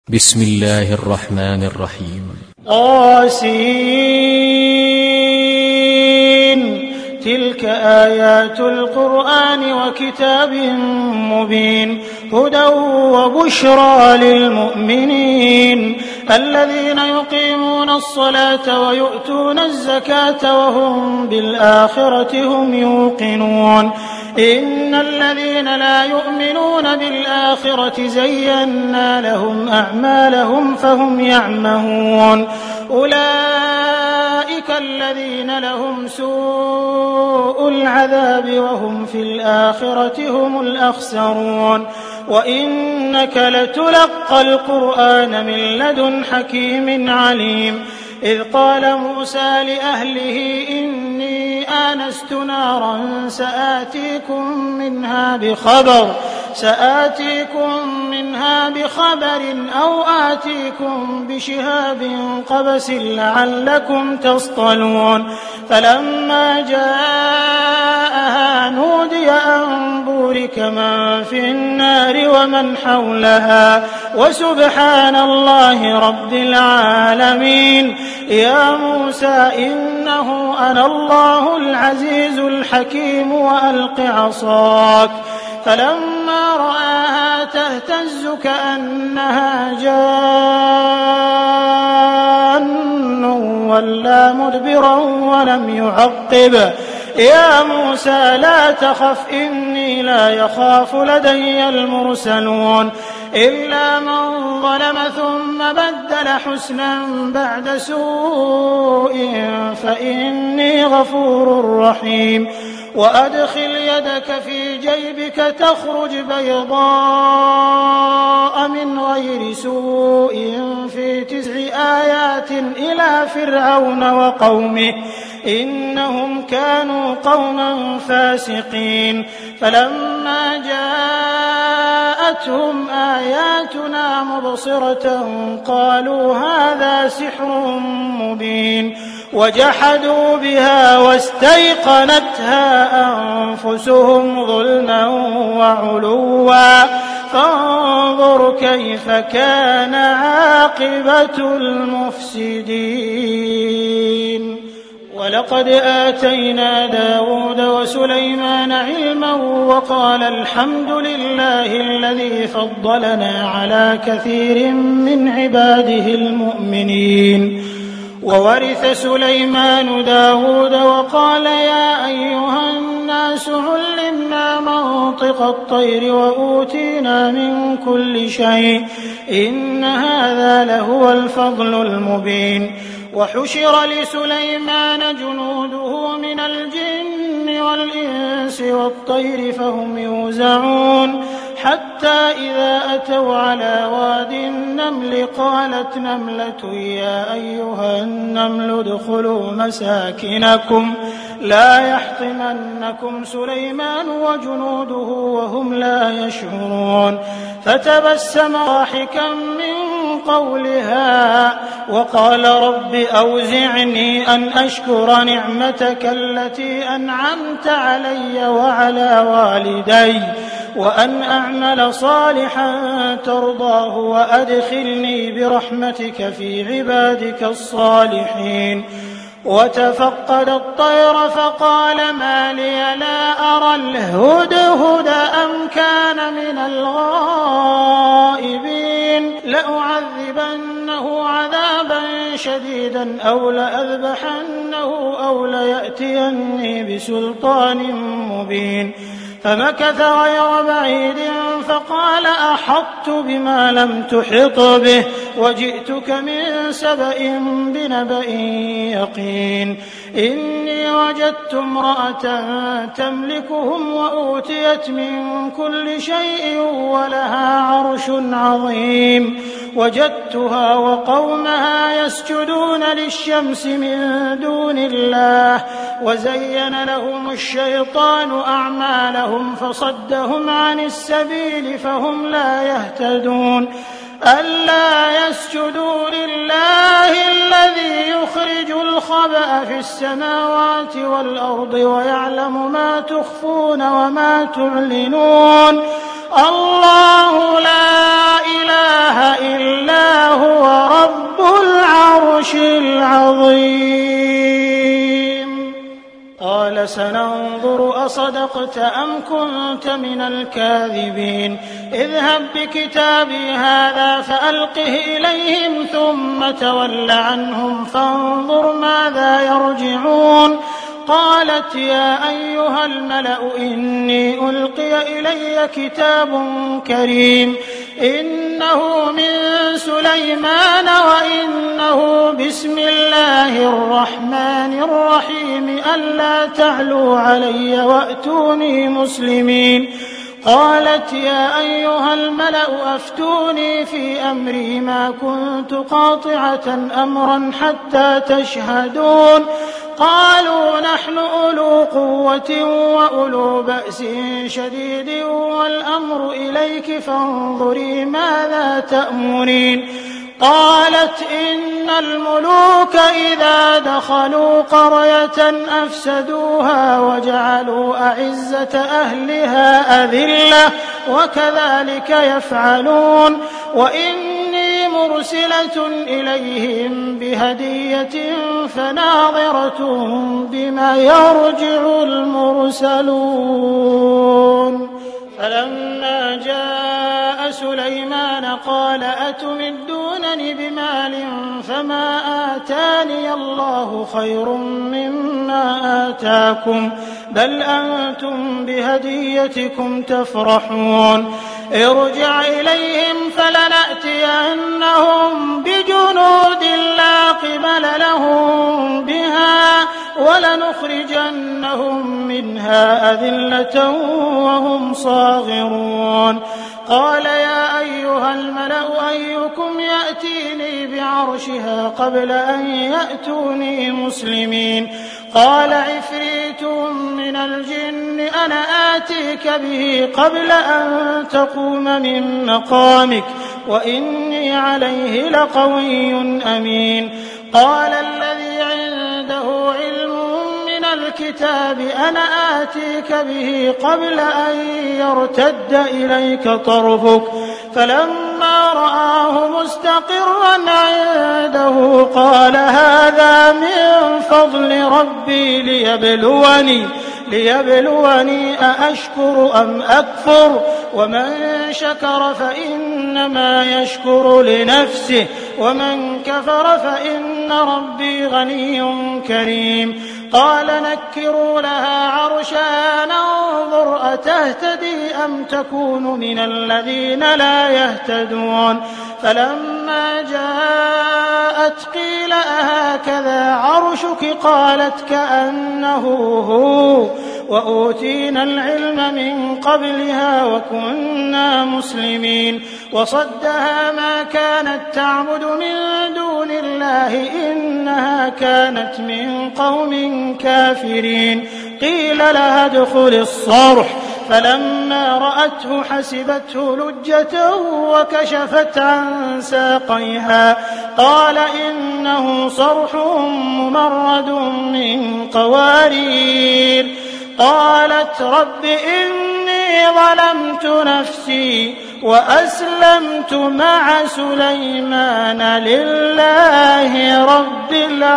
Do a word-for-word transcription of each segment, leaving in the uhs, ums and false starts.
بسم الله الرحمن الرحيم. طاسين تلك آيات القرآن وكتاب مبين هدى وبشرى للمؤمنين الذين يقيمون الصلاة ويؤتون الزكاة وهم بالآخرة هم يوقنون إن الذين لا يؤمنون بالآخرة زينا لهم أعمالهم فهم يعمهون أولئك الذين لهم سوء العذاب وهم في الآخرة هم الأخسرون وإنك لتلقى القرآن من لدن حكيم عليم إذ قال موسى لأهله إني آنست نارا سآتيكم منها بخبر سآتيكم منها بخبر أو آتيكم بشهاب قبس لعلكم تصطلون فلما جاءها نودي أن بورك من في النار ومن حولها وسبحان الله رب العالمين يا موسى إنه أنا الله العزيز الحكيم وألق عصاك فلما رآها تهتز كأنها جان ولا مدبرا ولم يعقب يا موسى لا تخف إني لا يخاف لدي المرسلون إلا من ظلم ثم بدل حسنا بعد سوء فإني غفور رحيم وأدخل يدك في جيبك تخرج بيضاء من غير سوء في تسع آيات إلى فرعون وقومه إنهم كانوا قوما فاسقين فلما جاءتهم آياتنا مبصرة قالوا هذا سحر مبين وجحدوا بها واستيقنتها أنفسهم ظلما وعلوا فانظر كيف كان عاقبة المفسدين ولقد آتينا داود وسليمان علما وقال الحمد لله الذي فضلنا على كثير من عباده المؤمنين وورث سليمان داود وقال يا أيها الناس علمنا منطق الطير وأوتينا من كل شيء إن هذا لهو الفضل المبين وحشر لسليمان جنوده من الجن والإنس والطير فهم يوزعون حتى إذا أتوا على واد النمل قالت نملة يا أيها النمل ادخلوا مساكنكم لا يحطمنكم سليمان وجنوده وهم لا يشعرون فتبسم ضاحكا من قولها وقال رب أوزعني أن أشكر نعمتك التي أنعمت علي وعلى والدي وأن أعمل صالحا ترضاه وأدخلني برحمتك في عبادك الصالحين وتفقد الطير فقال ما لي لا أرى الهدهد أم كان من الغائبين لأعذبنه عذابا شديدا أو لأذبحنه أو ليأتيني بسلطان مبين فمكث غير بعيد فقال أحطت بما لم تحط به وجئتك من سبأ بنبأ يقين إني وجدت امرأة تملكهم وأوتيت من كل شيء ولها عرش عظيم وجدتها وقومها يسجدون للشمس من دون الله وزين لهم الشيطان أعمالهم فصدهم عن السبيل فهم لا يهتدون ألا يسجدوا لله الذي يخرج الخبأ في السماوات والأرض ويعلم ما تخفون وما تعلنون الله لا إله إلا هو رب العرش العظيم. قال سننظر أصدقت أم كنت من الكاذبين اذهب بكتابي هذا فألقه إليهم ثم تول عنهم فانظر ماذا يرجعون. قالت يا أيها الملأ إني ألقي إلي كتاب كريم إنه من سليمان وإنه بسم الله الرحمن الرحيم ألا تعلوا علي وأتوني مسلمين. قالت يا أيها الملأ أفتوني في أمري ما كنت قاطعة أمرا حتى تشهدون. قالوا نحن أولو قوة وأولو بأس شديد والأمر إليك فانظري ماذا تأمرين. قالت إن الملوك إذا دخلوا قرية أفسدوها وجعلوا أعزة أهلها أذلة وكذلك يفعلون. وإني مرسلة إليهم بهدية فناظرة بما يرجع المرسلون. فلما جاء سليمان قال أتمدونني بمال فما آتاني الله خير مما آتاكم بل أنتم بهديتكم تفرحون. ارجع إليهم فلنأتينهم بجنود لا قبل لهم بها ولنخرجنهم منها أذلة وهم صاغرون. قال يا أيها الملأ أيكم يأتيني بعرشها قبل أن يأتوني مسلمين. قال عفريت من الجن أنا آتيك به قبل أن تقوم من مقامك وإني عليه لقوي أمين. قال الذي عنده علم من الكتاب أنا آتيك به قبل أن يرتد إليك طرفك فلما رآه مستقرا عنده قال هذا من فضل ربي ليبلوني ليبلوني أأشكر أم أكفر ومن شكر فإنما يشكر لنفسه ومن كفر فإن ربي غني كريم. قال نكروا لها عرشها ننظر أتهتدي أم تكون من الذين لا يهتدون. فلما جاءت قيل أهكذا عرشك قالت كأنه هو وأوتينا العلم من قبلها وكنا مسلمين. وصدها ما كانت تعبد من دون الله إنها كانت من قوم كافرين. قيل لها ادخل الصرح فلما رأته حسبته لجة وكشفت عن ساقيها قال إنه صرح ممرد من قوارير. قالت رب إني ظلمت نفسي وأسلمت مع سليمان لله رب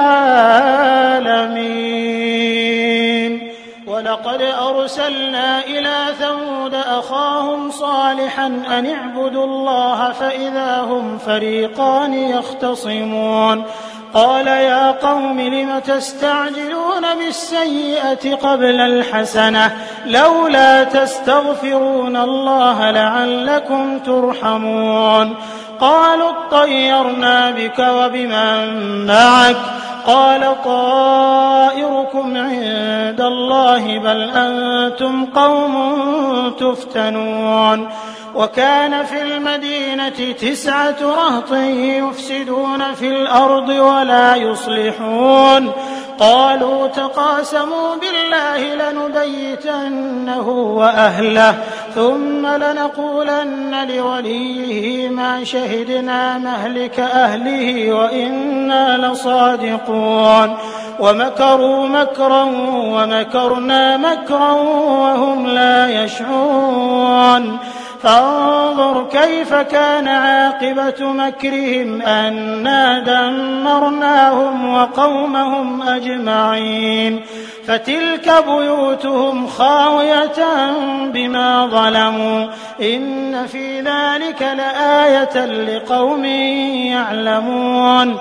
العالمين. ولقد أرسلنا إلى ثمود أخاهم صالحا أن اعبدوا الله فإذا هم فريقان يختصمون. قال يا قوم لم تستعجلون بالسيئة قبل الحسنة لولا تستغفرون الله لعلكم ترحمون. قالوا اطيرنا بك وبمن معك قال طائركم عند الله بل أنتم قوم تفتنون. وكان في المدينة تسعة رهط يفسدون في الأرض ولا يصلحون. قالوا تقاسموا بالله لنبيتنه وأهله ثم لنقولن لوليه ما شهدنا مهلك أهله وإنا لصادقون. ومكروا مكرا ومكرنا مكرا وهم لا يشعرون. فانظر كيف كان عاقبة مكرهم أنا دمرناهم وقومهم أجمعين فتلك بيوتهم خاوية بما ظلموا إن في ذلك لآية لقوم يعلمون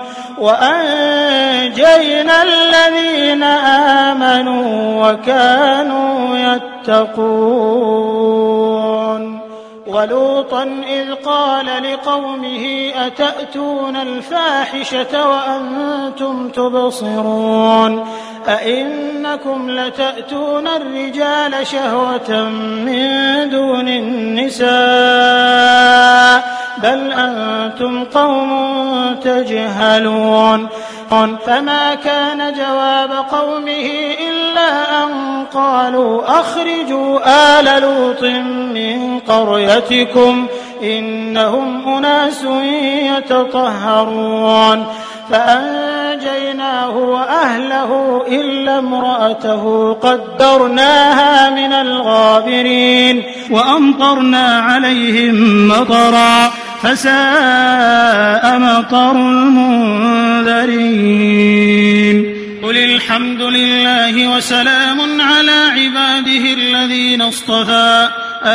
وأنجينا الذين آمنوا وكانوا يتقون ولوطا إذ قال لقومه أتأتون الفاحشة وأنتم تبصرون أئنكم لتأتون الرجال شهوة من دون النساء بل أنتم قوم تجهلون فما كان جواب قومه إلا أن قالوا أخرجوا آل لوط من قريتكم إنهم أناس يتطهرون فأنجيناه وأهله إلا امرأته قدرناها من الغابرين وأمطرنا عليهم مطرا فساء مطر المنذرين قل الحمد لله وسلام على عباده الذين اصطفى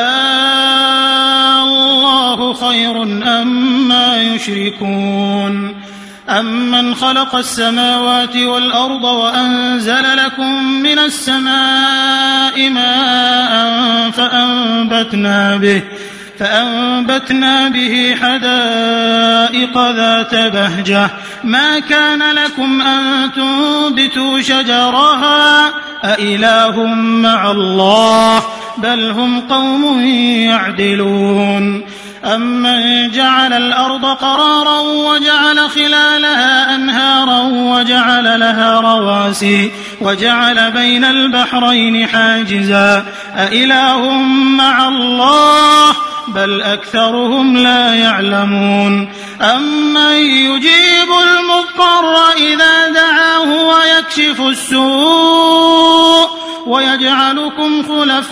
الله خير أما يشركون أمن خلق السماوات والأرض وأنزل لكم من السماء ماء فأنبتنا به فأنبتنا به حدائق ذات بهجة ما كان لكم أن تنبتوا شجرها أإله مع الله بل هم قوم يعدلون أمن جعل الأرض قرارا وجعل خلالها أنهارا وجعل لها رواسي وجعل بين البحرين حاجزا أإله مع الله بل أكثرهم لا يعلمون أمن يجيب المضطر إذا دعاه ويكشف السوء ويجعلكم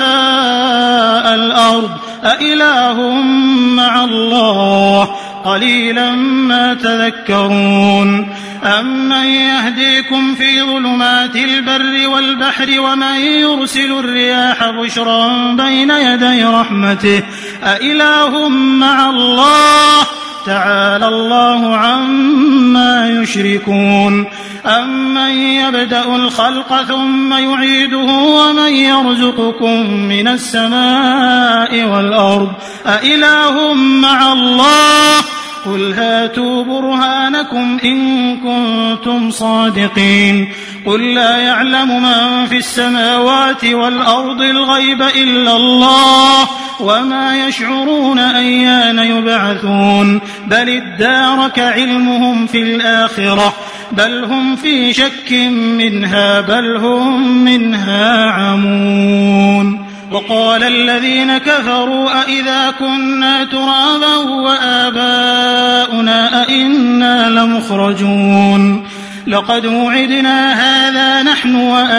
خلفاء الأرض أإله مع الله قليلا ما تذكرون أمن يهديكم في ظلمات البر والبحر ومن يرسل الرياح بشرا بين يدي رحمته أإله مع الله تعالى الله عما يشركون أمن يبدأ الخلق ثم يعيده ومن يرزقكم من السماء والأرض أإله مع الله قل هاتوا برهانكم إن كنتم صادقين قل لا يعلم من في السماوات والأرض الغيب إلا الله وما يشعرون أيان يبعثون بل ادارك علمهم في الآخرة بل هم في شك منها بل هم منها عمون وقال الذين كفروا أئذا كنا ترابا وآباؤنا أئنا لمخرجون لقد وعدنا هذا نحن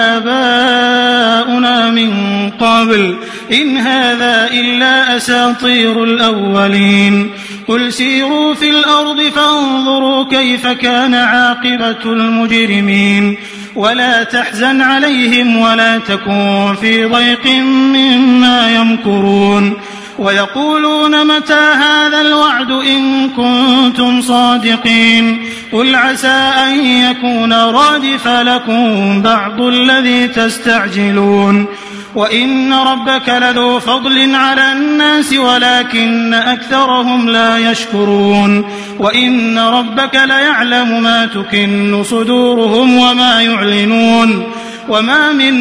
وآباؤنا من قبل إن هذا إلا أساطير الأولين قل سيروا في الأرض فانظروا كيف كان عاقبة المجرمين ولا تحزن عليهم ولا تكن في ضيق مما يمكرون ويقولون متى هذا الوعد إن كنتم صادقين قل عسى أن يكون رادف لكم بعض الذي تستعجلون وإن ربك لذو فضل على الناس ولكن أكثرهم لا يشكرون وإن ربك ليعلم ما تكن صدورهم وما يعلنون وما من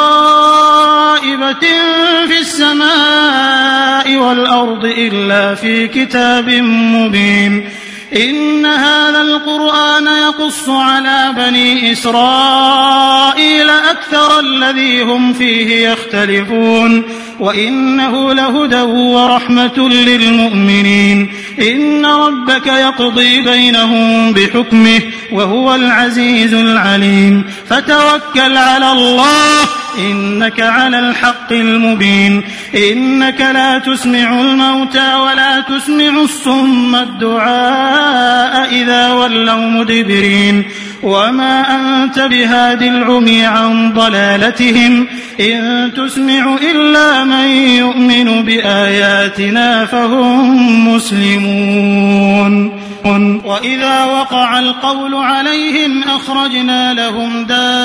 غائبة في السماء والأرض إلا في كتاب مبين إن هذا القرآن يقص على بني إسرائيل أكثر الذي هم فيه يختلفون وإنه لهدى ورحمة للمؤمنين إن ربك يقضي بينهم بحكمه وهو العزيز العليم فتوكل على الله إنك على الحق المبين إنك لا تسمع الموتى ولا تسمع الصم الدعاء إذا ولوا مدبرين وما أنت بهاد العمي عن ضلالتهم إن تسمع إلا من يؤمن بآياتنا فهم مسلمون وإذا وقع القول عليهم أخرجنا لهم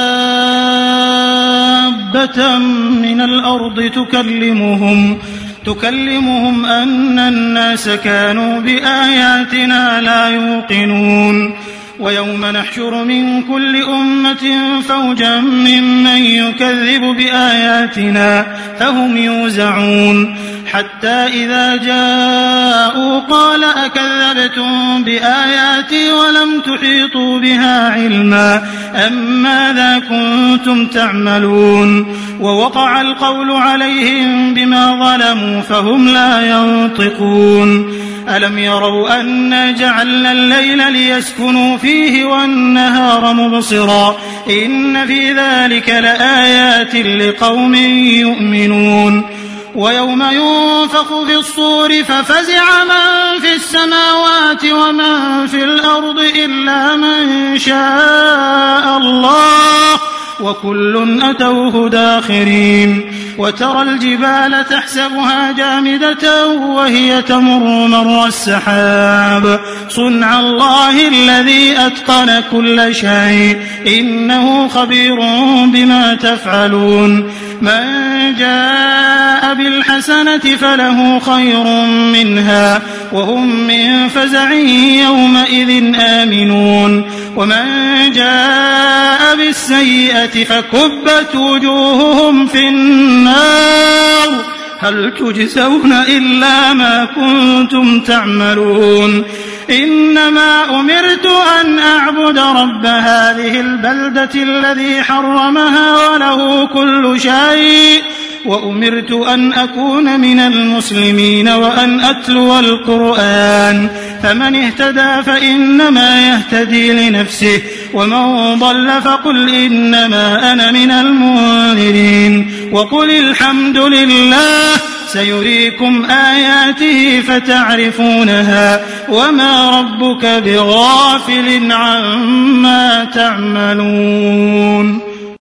دابة من الأرض تكلمهم تكلمهم أن الناس كانوا بآياتنا لا يوقنون ويوم نحشر من كل أمة فوجا ممن يكذب بآياتنا فهم يوزعون حتى إذا جاءوا قال أكذبتم بآياتي ولم تحيطوا بها علما أم ماذا كنتم تعملون ووقع القول عليهم بما ظلموا فهم لا ينطقون ألم يروا أنا جعلنا الليل ليسكنوا فيه والنهار مبصرا إن في ذلك لآيات لقوم يؤمنون ويوم ينفخ في الصور ففزع من في السماوات ومن في الأرض إلا من شاء الله وكل أتوه داخرين وترى الجبال تحسبها جامدة وهي تمر مر السحاب صنع الله الذي أتقن كل شيء إنه خبير بما تفعلون من جاء بالحسنة فله خير منها وهم من فزع يومئذ آمنون ومن جاء بالسيئة فكبت وجوههم في النار هل تجزون إلا ما كنتم تعملون إنما أمرت أن أعبد رب هذه البلدة الذي حرمها وله كل شيء وأمرت أن أكون من المسلمين وأن أتلو القرآن فمن اهتدى فإنما يهتدي لنفسه ومن ضل فقل إنما أنا من المنذرين وقل الحمد لله سيريكم آياته فتعرفونها وما ربك بغافل عما تعملون